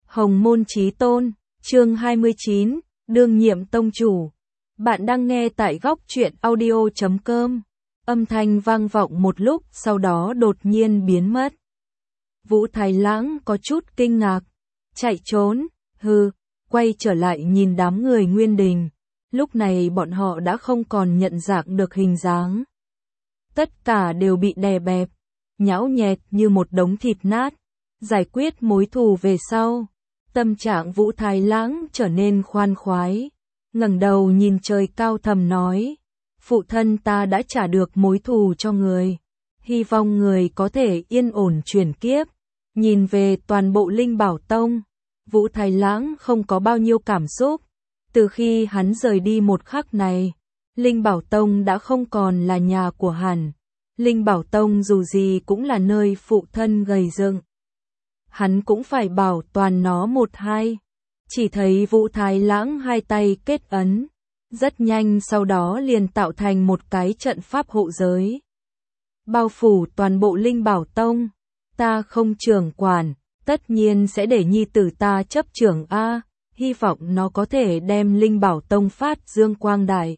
Hồng Môn Chí Tôn, chương 29, đương nhiệm tông chủ. Bạn đang nghe tại góc truyện audio.com. Âm thanh vang vọng một lúc, sau đó đột nhiên biến mất. Vũ Thái Lãng có chút kinh ngạc. Chạy trốn, quay trở lại nhìn đám người Nguyên Đình. Lúc này bọn họ đã không còn nhận dạng được hình dáng. Tất cả đều bị đè bẹp, nhão nhẹt như một đống thịt nát. Giải quyết mối thù về sau, tâm trạng Vũ Thái Lãng trở nên khoan khoái. Ngẩng đầu nhìn trời cao thầm nói, phụ thân ta đã trả được mối thù cho người. Hy vọng người có thể yên ổn chuyển kiếp. Nhìn về toàn bộ Linh Bảo Tông, Vũ Thái Lãng không có bao nhiêu cảm xúc. Từ khi hắn rời đi một khắc này, Linh Bảo Tông đã không còn là nhà của hắn. Linh Bảo Tông dù gì cũng là nơi phụ thân gầy dựng. Hắn cũng phải bảo toàn nó một hai. Chỉ thấy Vũ Thái Lãng hai tay kết ấn. Rất nhanh sau đó liền tạo thành một cái trận pháp hộ giới. Bao phủ toàn bộ Linh Bảo Tông. Ta không trưởng quản, tất nhiên sẽ để nhi tử ta chấp trưởng a. Hy vọng nó có thể đem Linh Bảo Tông phát dương quang đại.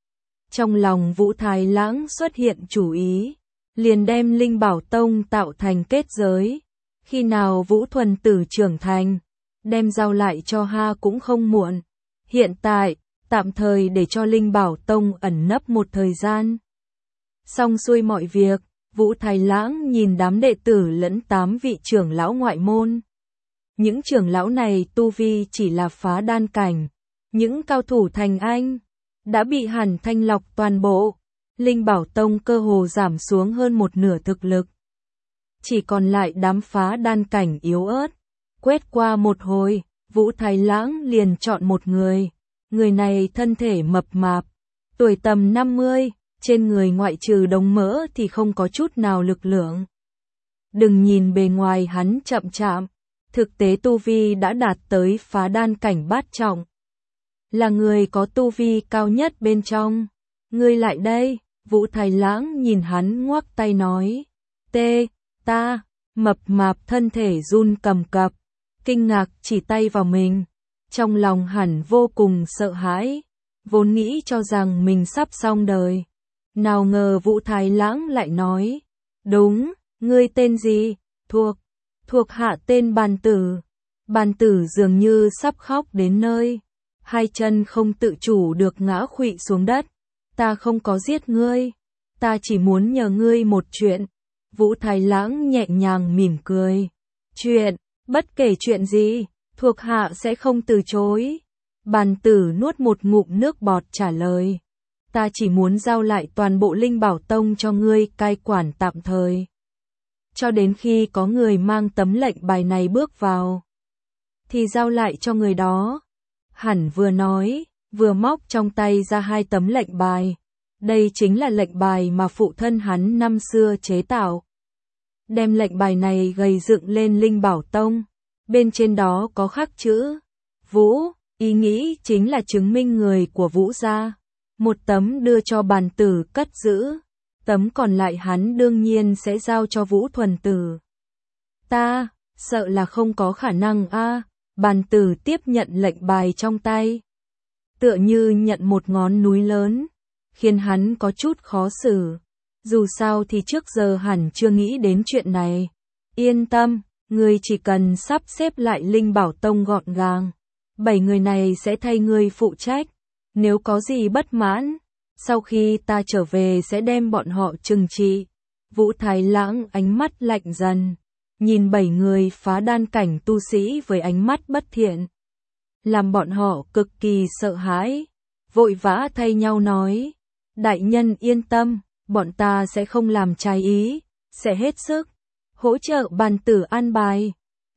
Trong lòng Vũ Thái Lãng xuất hiện chủ ý, liền đem Linh Bảo Tông tạo thành kết giới. Khi nào Vũ Thuần Tử trưởng thành, đem giao lại cho ha cũng không muộn. Hiện tại, tạm thời để cho Linh Bảo Tông ẩn nấp một thời gian. Xong xuôi mọi việc, Vũ Thái Lãng nhìn đám đệ tử lẫn 8 vị trưởng lão ngoại môn. Những trưởng lão này tu vi chỉ là phá đan cảnh. Những cao thủ thành anh đã bị hẳn thanh lọc toàn bộ. Linh Bảo Tông cơ hồ giảm xuống hơn một nửa thực lực. Chỉ còn lại đám phá đan cảnh yếu ớt. Quét qua một hồi, Vũ Thái Lãng liền chọn một người. Người này thân thể mập mạp, tuổi tầm 50, trên người ngoại trừ đống mỡ thì không có chút nào lực lượng. Đừng nhìn bề ngoài hắn chậm chạp, thực tế tu vi đã đạt tới phá đan cảnh bát trọng. Là người có tu vi cao nhất bên trong. Ngươi lại đây, Vũ Thái Lãng nhìn hắn ngoắc tay nói. Ta, mập mạp thân thể run cầm cập, kinh ngạc chỉ tay vào mình. Trong lòng hẳn vô cùng sợ hãi, vốn nghĩ cho rằng mình sắp xong đời. Nào ngờ Vũ Thái Lãng lại nói, đúng, ngươi tên gì? Thuộc hạ tên Bàn Tử. Bàn Tử dường như sắp khóc đến nơi, hai chân không tự chủ được ngã khuỵu xuống đất. Ta không có giết ngươi, ta chỉ muốn nhờ ngươi một chuyện. Vũ Thái Lãng nhẹ nhàng mỉm cười. Chuyện, bất kể chuyện gì, thuộc hạ sẽ không từ chối. Bàn Tử nuốt một ngụm nước bọt trả lời. Ta chỉ muốn giao lại toàn bộ Linh Bảo Tông cho ngươi cai quản tạm thời. Cho đến khi có người mang tấm lệnh bài này bước vào, thì giao lại cho người đó. Hẳn vừa nói, vừa móc trong tay ra hai tấm lệnh bài. Đây chính là lệnh bài mà phụ thân hắn năm xưa chế tạo. Đem lệnh bài này gầy dựng lên Linh Bảo Tông. Bên trên đó có khắc chữ Vũ, ý nghĩ chính là chứng minh người của Vũ gia. Một tấm đưa cho Bàn Tử cất giữ. Tấm còn lại hắn đương nhiên sẽ giao cho Vũ Thuần Tử. Ta, sợ là không có khả năng a. Bàn Tử tiếp nhận lệnh bài trong tay. Tựa như nhận một ngón núi lớn, khiến hắn có chút khó xử. Dù sao thì trước giờ hẳn chưa nghĩ đến chuyện này. Yên tâm, ngươi chỉ cần sắp xếp lại Linh Bảo Tông gọn gàng. 7 người này sẽ thay ngươi phụ trách. Nếu có gì bất mãn, sau khi ta trở về sẽ đem bọn họ trừng trị. Vũ Thái Lãng ánh mắt lạnh dần, nhìn 7 người phá đan cảnh tu sĩ với ánh mắt bất thiện, làm bọn họ cực kỳ sợ hãi, vội vã thay nhau nói, đại nhân yên tâm, bọn ta sẽ không làm trái ý, sẽ hết sức hỗ trợ Bàn Tử an bài.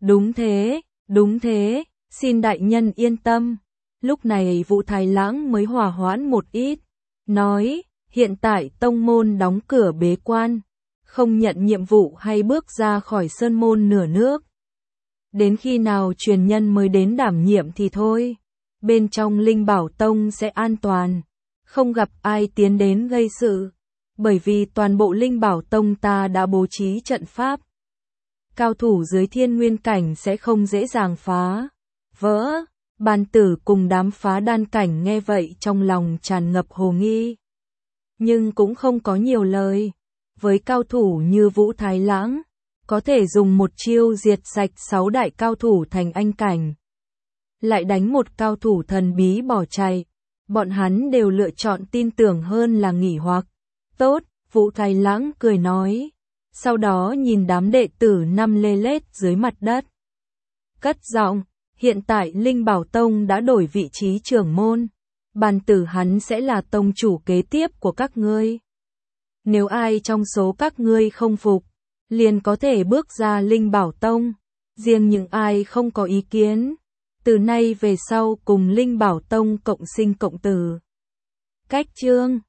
Đúng thế, xin đại nhân yên tâm. Lúc này Vũ Thái Lãng mới hòa hoãn một ít, nói, hiện tại tông môn đóng cửa bế quan, không nhận nhiệm vụ hay bước ra khỏi sơn môn nửa nước. Đến khi nào truyền nhân mới đến đảm nhiệm thì thôi, bên trong Linh Bảo Tông sẽ an toàn, không gặp ai tiến đến gây sự, bởi vì toàn bộ Linh Bảo Tông ta đã bố trí trận pháp. cao thủ dưới thiên nguyên cảnh sẽ không dễ dàng phá vỡ. Bàn tử cùng đám phá đan cảnh nghe vậy trong lòng tràn ngập hồ nghi. Nhưng cũng không có nhiều lời. Với cao thủ như Vũ Thái Lãng, có thể dùng một chiêu diệt sạch 6 đại cao thủ thành anh cảnh. Lại đánh một cao thủ thần bí bỏ chạy. Bọn hắn đều lựa chọn tin tưởng hơn là nghỉ hoặc. Tốt, Vũ Thái Lãng cười nói. Sau đó nhìn đám đệ tử nằm lê lết dưới mặt đất. Cất giọng, hiện tại Linh Bảo Tông đã đổi vị trí trưởng môn. Bàn tử hắn sẽ là tông chủ kế tiếp của các ngươi. Nếu ai trong số các ngươi không phục, liền có thể bước ra Linh Bảo Tông. Riêng những ai không có ý kiến, từ nay về sau cùng Linh Bảo Tông cộng sinh cộng tử. Cách chương